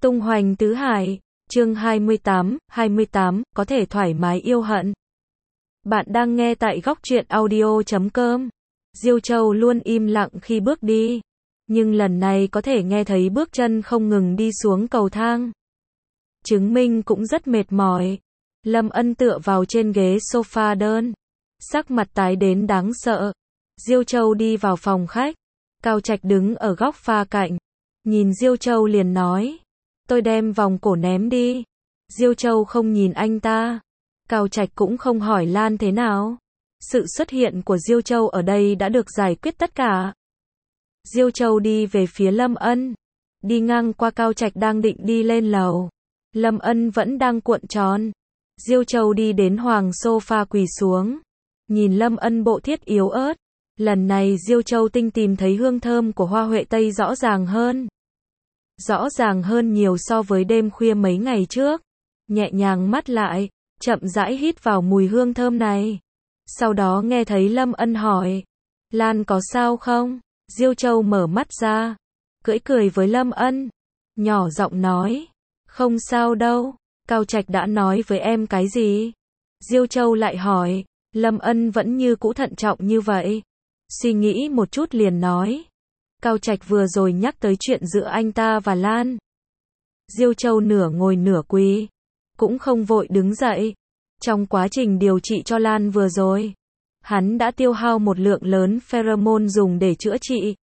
Tung hoành tứ hải, chương 28, có thể thoải mái yêu hận. Bạn đang nghe tại góc truyện audio.com. Diêu Châu luôn im lặng khi bước đi, nhưng lần này có thể nghe thấy bước chân không ngừng đi xuống cầu thang. Chứng minh cũng rất mệt mỏi. Lâm Ân tựa vào trên ghế sofa đơn, sắc mặt tái đến đáng sợ. Diêu Châu đi vào phòng khách, Cao Trạch đứng ở góc pha cạnh, nhìn Diêu Châu liền nói, tôi đem vòng cổ ném đi. Diêu Châu không nhìn anh ta, Cao Trạch cũng không hỏi Lan thế nào. Sự xuất hiện của Diêu Châu ở đây đã được giải quyết tất cả. Diêu Châu đi về phía Lâm Ân, đi ngang qua Cao Trạch đang định đi lên lầu. Lâm Ân vẫn đang cuộn tròn. Diêu Châu đi đến hoàng sofa quỳ xuống, nhìn Lâm Ân bộ thiết yếu ớt. Lần này Diêu Châu tinh tìm thấy hương thơm của hoa huệ tây rõ ràng hơn. Rõ ràng hơn nhiều so với đêm khuya mấy ngày trước. Nhẹ nhàng mắt lại, chậm rãi hít vào mùi hương thơm này. Sau đó nghe thấy Lâm Ân hỏi, Lan có sao không? Diêu Châu mở mắt ra, cười với Lâm Ân, nhỏ giọng nói, không sao đâu. Cao Trạch đã nói với em cái gì? Diêu Châu lại hỏi. Lâm Ân vẫn như cũ thận trọng như vậy, suy nghĩ một chút liền nói, Cao Trạch vừa rồi nhắc tới chuyện giữa anh ta và Lan. Diêu Châu nửa ngồi nửa quỳ, cũng không vội đứng dậy. Trong quá trình điều trị cho Lan vừa rồi, hắn đã tiêu hao một lượng lớn pheromone dùng để chữa trị.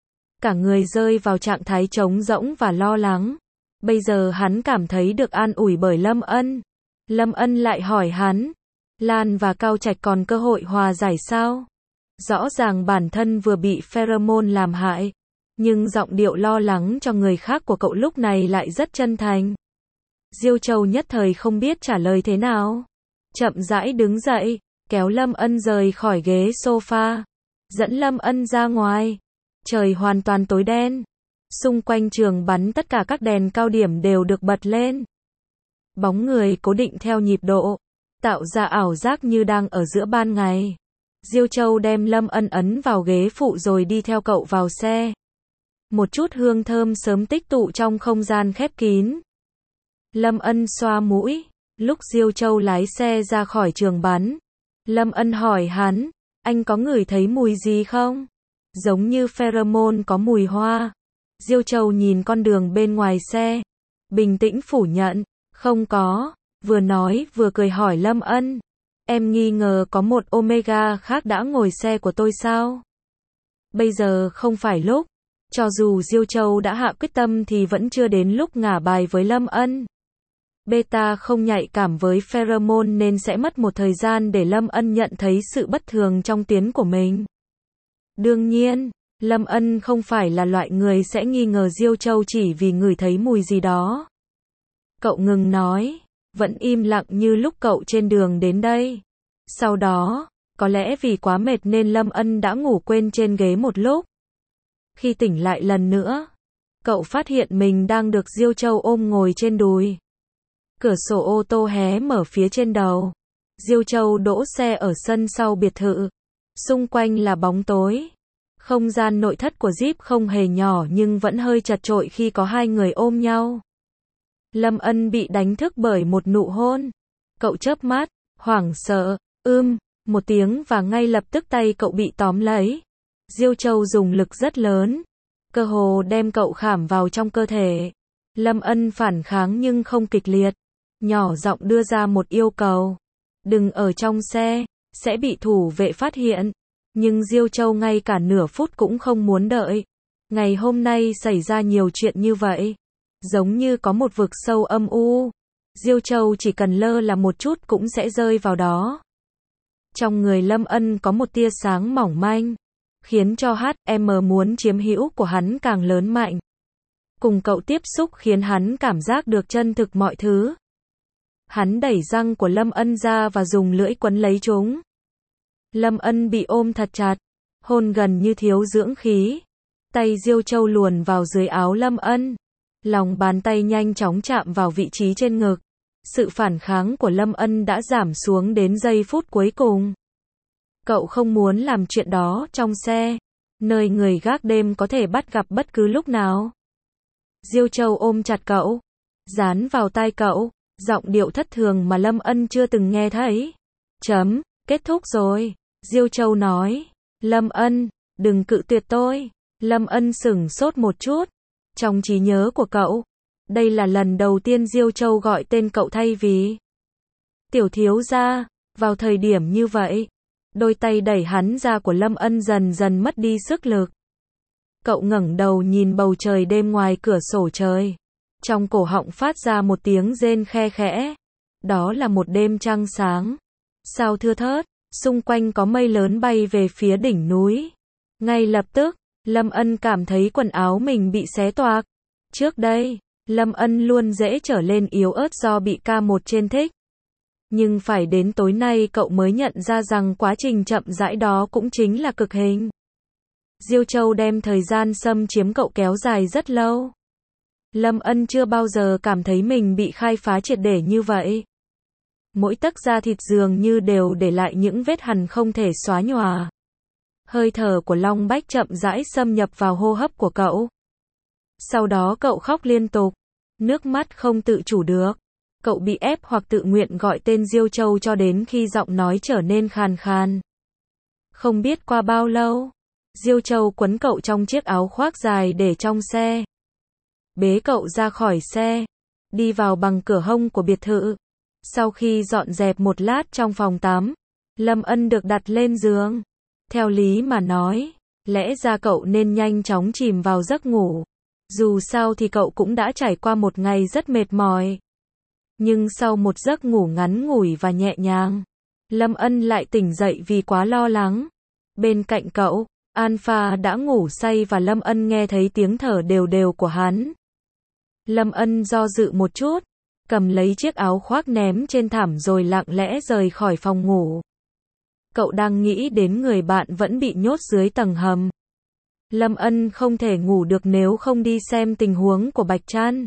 Cả người rơi vào trạng thái trống rỗng và lo lắng. Bây giờ hắn cảm thấy được an ủi bởi Lâm Ân. Lâm Ân lại hỏi hắn, Lan và Cao Trạch còn cơ hội hòa giải sao? Rõ ràng bản thân vừa bị pheromone làm hại, nhưng giọng điệu lo lắng cho người khác của cậu lúc này lại rất chân thành. Diêu Châu nhất thời không biết trả lời thế nào. Chậm rãi đứng dậy, kéo Lâm Ân rời khỏi ghế sofa, dẫn Lâm Ân ra ngoài. Trời hoàn toàn tối đen. Xung quanh trường bắn tất cả các đèn cao điểm đều được bật lên. Bóng người cố định theo nhịp độ, tạo ra ảo giác như đang ở giữa ban ngày. Diêu Châu đem Lâm Ân ấn vào ghế phụ rồi đi theo cậu vào xe. Một chút hương thơm sớm tích tụ trong không gian khép kín. Lâm Ân xoa mũi, lúc Diêu Châu lái xe ra khỏi trường bắn. Lâm Ân hỏi hắn, anh có ngửi thấy mùi gì không? Giống như pheromone có mùi hoa. Diêu Châu nhìn con đường bên ngoài xe, bình tĩnh phủ nhận, không có. Vừa nói vừa cười hỏi Lâm Ân, em nghi ngờ có một Omega khác đã ngồi xe của tôi sao? Bây giờ không phải lúc. Cho dù Diêu Châu đã hạ quyết tâm thì vẫn chưa đến lúc ngả bài với Lâm Ân. Beta không nhạy cảm với pheromone nên sẽ mất một thời gian để Lâm Ân nhận thấy sự bất thường trong tiếng của mình. Đương nhiên, Lâm Ân không phải là loại người sẽ nghi ngờ Diêu Châu chỉ vì ngửi thấy mùi gì đó. Cậu ngừng nói, vẫn im lặng như lúc cậu trên đường đến đây. Sau đó, có lẽ vì quá mệt nên Lâm Ân đã ngủ quên trên ghế một lúc. Khi tỉnh lại lần nữa, cậu phát hiện mình đang được Diêu Châu ôm ngồi trên đùi. Cửa sổ ô tô hé mở phía trên đầu. Diêu Châu đỗ xe ở sân sau biệt thự. Xung quanh là bóng tối. Không gian nội thất của Jeep không hề nhỏ nhưng vẫn hơi chật chội khi có hai người ôm nhau. Lâm Ân bị đánh thức bởi một nụ hôn. Cậu chớp mắt, hoảng sợ, một tiếng và ngay lập tức tay cậu bị tóm lấy. Diêu Châu dùng lực rất lớn, cơ hồ đem cậu khảm vào trong cơ thể. Lâm Ân phản kháng nhưng không kịch liệt, nhỏ giọng đưa ra một yêu cầu. Đừng ở trong xe, sẽ bị thủ vệ phát hiện. Nhưng Diêu Châu ngay cả nửa phút cũng không muốn đợi. Ngày hôm nay xảy ra nhiều chuyện như vậy, giống như có một vực sâu âm u. Diêu Châu chỉ cần lơ là một chút cũng sẽ rơi vào đó. Trong người Lâm Ân có một tia sáng mỏng manh, khiến cho HM muốn chiếm hữu của hắn càng lớn mạnh. Cùng cậu tiếp xúc khiến hắn cảm giác được chân thực mọi thứ. Hắn đẩy răng của Lâm Ân ra và dùng lưỡi quấn lấy chúng. Lâm Ân bị ôm thật chặt, hôn gần như thiếu dưỡng khí. Tay Diêu Châu luồn vào dưới áo Lâm Ân. Lòng bàn tay nhanh chóng chạm vào vị trí trên ngực. Sự phản kháng của Lâm Ân đã giảm xuống đến giây phút cuối cùng. Cậu không muốn làm chuyện đó trong xe, nơi người gác đêm có thể bắt gặp bất cứ lúc nào. Diêu Châu ôm chặt cậu, dán vào tai cậu, giọng điệu thất thường mà Lâm Ân chưa từng nghe thấy. Kết thúc rồi, Diêu Châu nói. Lâm Ân, đừng cự tuyệt tôi. Lâm Ân sửng sốt một chút. Trong trí nhớ của cậu, đây là lần đầu tiên Diêu Châu gọi tên cậu thay vì tiểu thiếu gia. Vào thời điểm như vậy, đôi tay đẩy hắn ra của Lâm Ân dần dần mất đi sức lực. Cậu ngẩng đầu nhìn bầu trời đêm ngoài cửa sổ trời. Trong cổ họng phát ra một tiếng rên khe khẽ. Đó là một đêm trăng sáng. Sao thưa thớt, xung quanh có mây lớn bay về phía đỉnh núi. Ngay lập tức, Lâm Ân cảm thấy quần áo mình bị xé toạc. Trước đây, Lâm Ân luôn dễ trở lên yếu ớt do bị K1 trên thích. Nhưng phải đến tối nay cậu mới nhận ra rằng quá trình chậm rãi đó cũng chính là cực hình. Diêu Châu đem thời gian xâm chiếm cậu kéo dài rất lâu. Lâm Ân chưa bao giờ cảm thấy mình bị khai phá triệt để như vậy. Mỗi tấc da thịt dường như đều để lại những vết hằn không thể xóa nhòa. Hơi thở của Long Bách chậm rãi xâm nhập vào hô hấp của cậu. Sau đó cậu khóc liên tục, nước mắt không tự chủ được. Cậu bị ép hoặc tự nguyện gọi tên Diêu Châu cho đến khi giọng nói trở nên khàn khàn. Không biết qua bao lâu, Diêu Châu quấn cậu trong chiếc áo khoác dài để trong xe. Bế cậu ra khỏi xe, đi vào bằng cửa hông của biệt thự. Sau khi dọn dẹp một lát trong phòng tắm, Lâm Ân được đặt lên giường. Theo lý mà nói, lẽ ra cậu nên nhanh chóng chìm vào giấc ngủ. Dù sao thì cậu cũng đã trải qua một ngày rất mệt mỏi. Nhưng sau một giấc ngủ ngắn ngủi và nhẹ nhàng, Lâm Ân lại tỉnh dậy vì quá lo lắng. Bên cạnh cậu, Alpha đã ngủ say và Lâm Ân nghe thấy tiếng thở đều đều của hắn. Lâm Ân do dự một chút, cầm lấy chiếc áo khoác ném trên thảm rồi lặng lẽ rời khỏi phòng ngủ. Cậu đang nghĩ đến người bạn vẫn bị nhốt dưới tầng hầm. Lâm Ân không thể ngủ được nếu không đi xem tình huống của Bạch Trăn.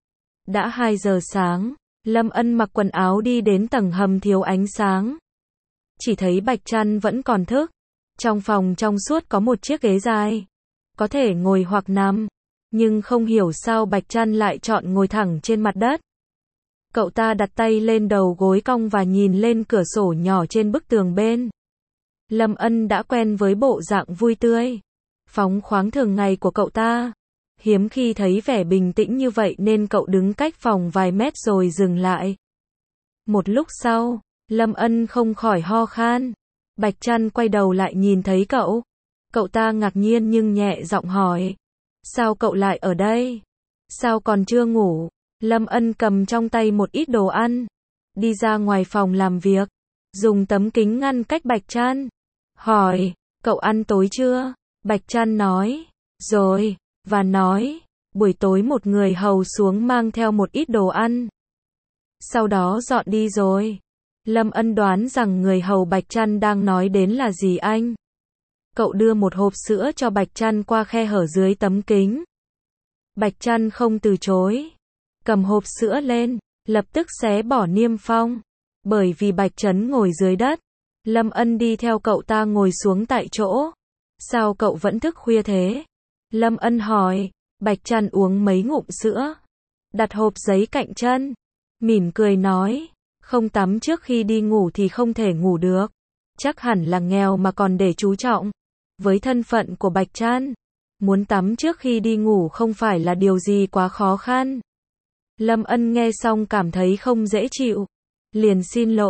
Đã 2 giờ sáng, Lâm Ân mặc quần áo đi đến tầng hầm thiếu ánh sáng. Chỉ thấy Bạch Trăn vẫn còn thức. Trong phòng trong suốt có một chiếc ghế dài. Có thể ngồi hoặc nằm. Nhưng không hiểu sao Bạch Trăn lại chọn ngồi thẳng trên mặt đất. Cậu ta đặt tay lên đầu gối cong và nhìn lên cửa sổ nhỏ trên bức tường bên. Lâm Ân đã quen với bộ dạng vui tươi, phóng khoáng thường ngày của cậu ta. Hiếm khi thấy vẻ bình tĩnh như vậy nên cậu đứng cách phòng vài mét rồi dừng lại. Một lúc sau, Lâm Ân không khỏi ho khan. Bạch Trăn quay đầu lại nhìn thấy cậu. Cậu ta ngạc nhiên nhưng nhẹ giọng hỏi. Sao cậu lại ở đây? Sao còn chưa ngủ? Lâm Ân cầm trong tay một ít đồ ăn. Đi ra ngoài phòng làm việc. Dùng tấm kính ngăn cách Bạch Trăn. Hỏi, cậu ăn tối chưa? Bạch Trăn nói, rồi, và nói, buổi tối một người hầu xuống mang theo một ít đồ ăn. Sau đó dọn đi rồi. Lâm Ân đoán rằng người hầu Bạch Trăn đang nói đến là gì anh. Cậu đưa một hộp sữa cho Bạch Trăn qua khe hở dưới tấm kính. Bạch Trăn không từ chối. Cầm hộp sữa lên, lập tức xé bỏ niêm phong. Bởi vì Bạch Trấn ngồi dưới đất, Lâm Ân đi theo cậu ta ngồi xuống tại chỗ. Sao cậu vẫn thức khuya thế? Lâm Ân hỏi. Bạch Trăn uống mấy ngụm sữa, đặt hộp giấy cạnh chân, mỉm cười nói, không tắm trước khi đi ngủ thì không thể ngủ được. Chắc hẳn là nghèo mà còn để chú trọng. Với thân phận của Bạch Trăn, muốn tắm trước khi đi ngủ không phải là điều gì quá khó khăn. Lâm Ân nghe xong cảm thấy không dễ chịu. Liền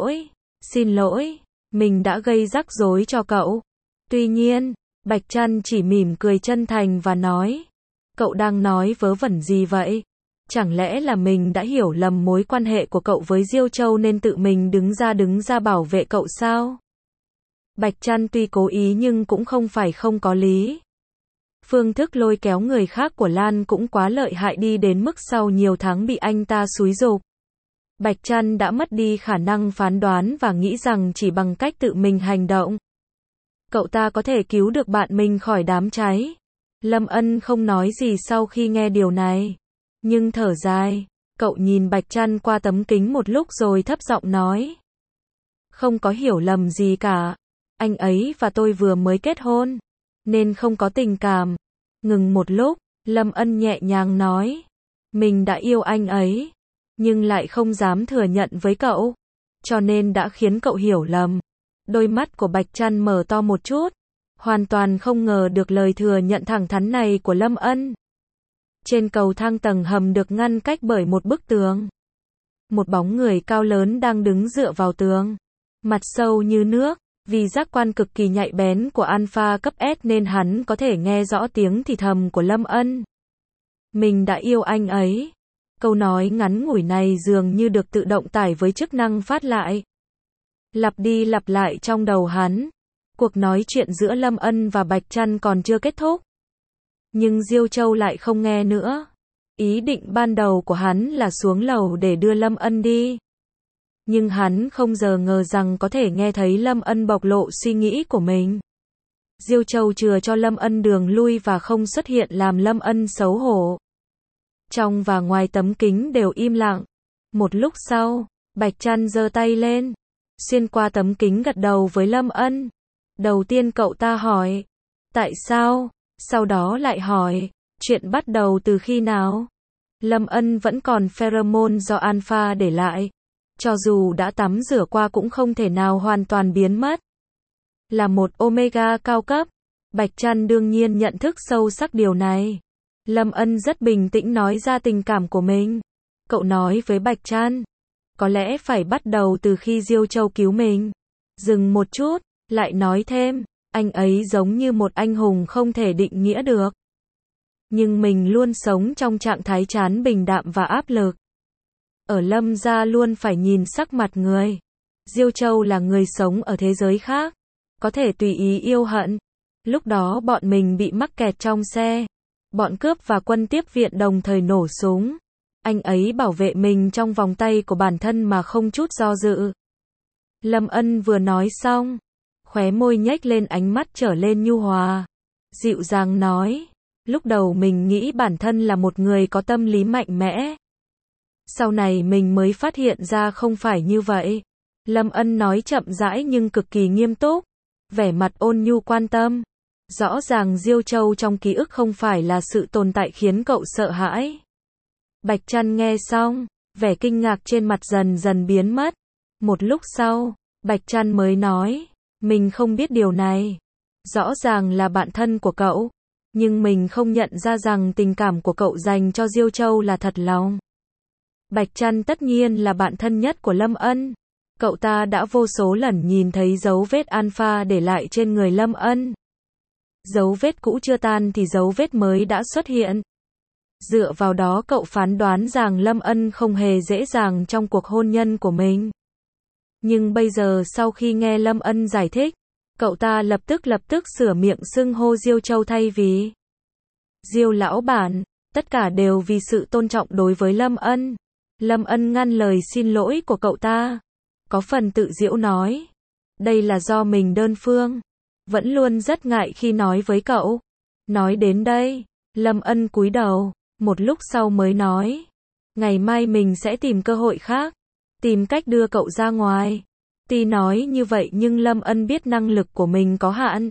xin lỗi, mình đã gây rắc rối cho cậu. Tuy nhiên, Bạch Trăn chỉ mỉm cười chân thành và nói, cậu đang nói vớ vẩn gì vậy? Chẳng lẽ là mình đã hiểu lầm mối quan hệ của cậu với Diêu Châu nên tự mình đứng ra bảo vệ cậu sao? Bạch Trăn tuy cố ý nhưng cũng không phải không có lý. Phương thức lôi kéo người khác của Lan cũng quá lợi hại đi đến mức sau nhiều tháng bị anh ta xúi giục. Bạch Trăn đã mất đi khả năng phán đoán và nghĩ rằng chỉ bằng cách tự mình hành động, cậu ta có thể cứu được bạn mình khỏi đám cháy. Lâm Ân không nói gì sau khi nghe điều này. Nhưng thở dài, cậu nhìn Bạch Trăn qua tấm kính một lúc rồi thấp giọng nói. Không có hiểu lầm gì cả. Anh ấy và tôi vừa mới kết hôn, nên không có tình cảm. Ngừng một lúc, Lâm Ân nhẹ nhàng nói. Mình đã yêu anh ấy. nhưng lại không dám thừa nhận với cậu, cho nên đã khiến cậu hiểu lầm. Đôi mắt của Bạch Trăn mở to một chút, hoàn toàn không ngờ được lời thừa nhận thẳng thắn này của Lâm Ân. Trên cầu thang tầng hầm được ngăn cách bởi một bức tường. Một bóng người cao lớn đang đứng dựa vào tường, mặt sâu như nước, vì giác quan cực kỳ nhạy bén của Alpha cấp S nên hắn có thể nghe rõ tiếng thì thầm của Lâm Ân. Mình đã yêu anh ấy. Câu nói ngắn ngủi này dường như được tự động tải với chức năng phát lại. Lặp đi lặp lại trong đầu hắn. Cuộc nói chuyện giữa Lâm Ân và Bạch Trăn còn chưa kết thúc. Nhưng Diêu Châu lại không nghe nữa. Ý định ban đầu của hắn là xuống lầu để đưa Lâm Ân đi. Nhưng hắn không ngờ rằng có thể nghe thấy Lâm Ân bộc lộ suy nghĩ của mình. Diêu Châu chừa cho Lâm Ân đường lui và không xuất hiện làm Lâm Ân xấu hổ. Trong và ngoài tấm kính đều im lặng. Một lúc sau, Bạch Trăn giơ tay lên, xuyên qua tấm kính gật đầu với Lâm Ân. Đầu tiên cậu ta hỏi, tại sao? Sau đó lại hỏi, chuyện bắt đầu từ khi nào? Lâm Ân vẫn còn pheromone do Alpha để lại. Cho dù đã tắm rửa qua cũng không thể nào hoàn toàn biến mất. Là một Omega cao cấp, Bạch Trăn đương nhiên nhận thức sâu sắc điều này. Lâm Ân rất bình tĩnh nói ra tình cảm của mình. Cậu nói với Bạch Trăn, có lẽ phải bắt đầu từ khi Diêu Châu cứu mình. Dừng một chút, lại nói thêm, anh ấy giống như một anh hùng không thể định nghĩa được. Nhưng mình luôn sống trong trạng thái chán bình đạm và áp lực. Ở Lâm gia luôn phải nhìn sắc mặt người. Diêu Châu là người sống ở thế giới khác, có thể tùy ý yêu hận. Lúc đó bọn mình bị mắc kẹt trong xe. Bọn cướp và quân tiếp viện đồng thời nổ súng. Anh ấy bảo vệ mình trong vòng tay của bản thân mà không chút do dự. Lâm Ân vừa nói xong, khóe môi nhếch lên, ánh mắt trở lên nhu hòa. Dịu dàng nói, lúc đầu mình nghĩ bản thân là một người có tâm lý mạnh mẽ. Sau này mình mới phát hiện ra không phải như vậy. Lâm Ân nói chậm rãi nhưng cực kỳ nghiêm túc, vẻ mặt ôn nhu quan tâm. Rõ ràng Diêu Châu trong ký ức không phải là sự tồn tại khiến cậu sợ hãi. Bạch Trăn nghe xong, vẻ kinh ngạc trên mặt dần dần biến mất. Một lúc sau, Bạch Trăn mới nói, mình không biết điều này. Rõ ràng là bạn thân của cậu, nhưng mình không nhận ra rằng tình cảm của cậu dành cho Diêu Châu là thật lòng. Bạch Trăn tất nhiên là bạn thân nhất của Lâm Ân. Cậu ta đã vô số lần nhìn thấy dấu vết Alpha để lại trên người Lâm Ân. Dấu vết cũ chưa tan thì dấu vết mới đã xuất hiện. Dựa vào đó cậu phán đoán rằng Lâm Ân không hề dễ dàng trong cuộc hôn nhân của mình. Nhưng bây giờ sau khi nghe Lâm Ân giải thích, cậu ta lập tức sửa miệng xưng hô Diêu Châu thay vì Diêu lão bản, tất cả đều vì sự tôn trọng đối với Lâm Ân. Lâm Ân ngăn lời xin lỗi của cậu ta, có phần tự giễu nói, đây là do mình đơn phương, vẫn luôn rất ngại khi nói với cậu. Nói đến đây, Lâm Ân cúi đầu, một lúc sau mới nói, ngày mai mình sẽ tìm cơ hội khác, tìm cách đưa cậu ra ngoài. Tuy nói như vậy nhưng Lâm Ân biết năng lực của mình có hạn.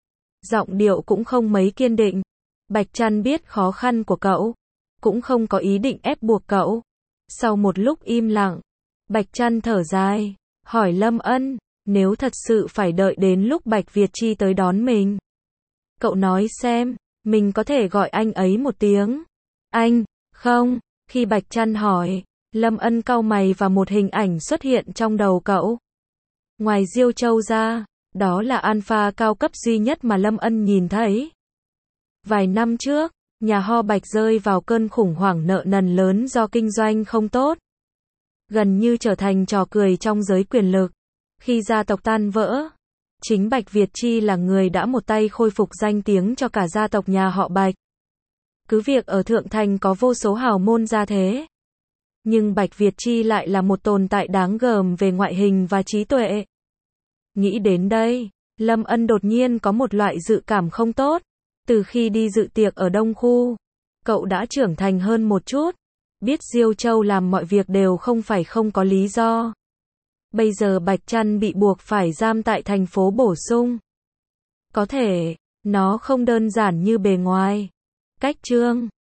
Giọng điệu cũng không mấy kiên định. Bạch Trăn biết khó khăn của cậu, cũng không có ý định ép buộc cậu. Sau một lúc im lặng, Bạch Trăn thở dài, hỏi Lâm Ân, nếu thật sự phải đợi đến lúc Bạch Việt Chi tới đón mình, cậu nói xem, mình có thể gọi anh ấy một tiếng anh, không? Khi Bạch Trăn hỏi, Lâm Ân cau mày và một hình ảnh xuất hiện trong đầu cậu. Ngoài Diêu Châu ra, đó là Alpha cao cấp duy nhất mà Lâm Ân nhìn thấy. Vài năm trước, nhà họ Bạch rơi vào cơn khủng hoảng nợ nần lớn do kinh doanh không tốt. Gần như trở thành trò cười trong giới quyền lực. Khi gia tộc tan vỡ, chính Bạch Việt Chi là người đã một tay khôi phục danh tiếng cho cả gia tộc nhà họ Bạch. Cứ việc ở Thượng Thành có vô số hào môn gia thế, nhưng Bạch Việt Chi lại là một tồn tại đáng gờm về ngoại hình và trí tuệ. Nghĩ đến đây, Lâm Ân đột nhiên có một loại dự cảm không tốt. Từ khi đi dự tiệc ở Đông Khu, cậu đã trưởng thành hơn một chút. Biết Diêu Châu làm mọi việc đều không phải không có lý do. Bây giờ Bạch Trăn bị buộc phải giam tại thành phố bổ sung. Có thể, nó không đơn giản như bề ngoài. Cách chương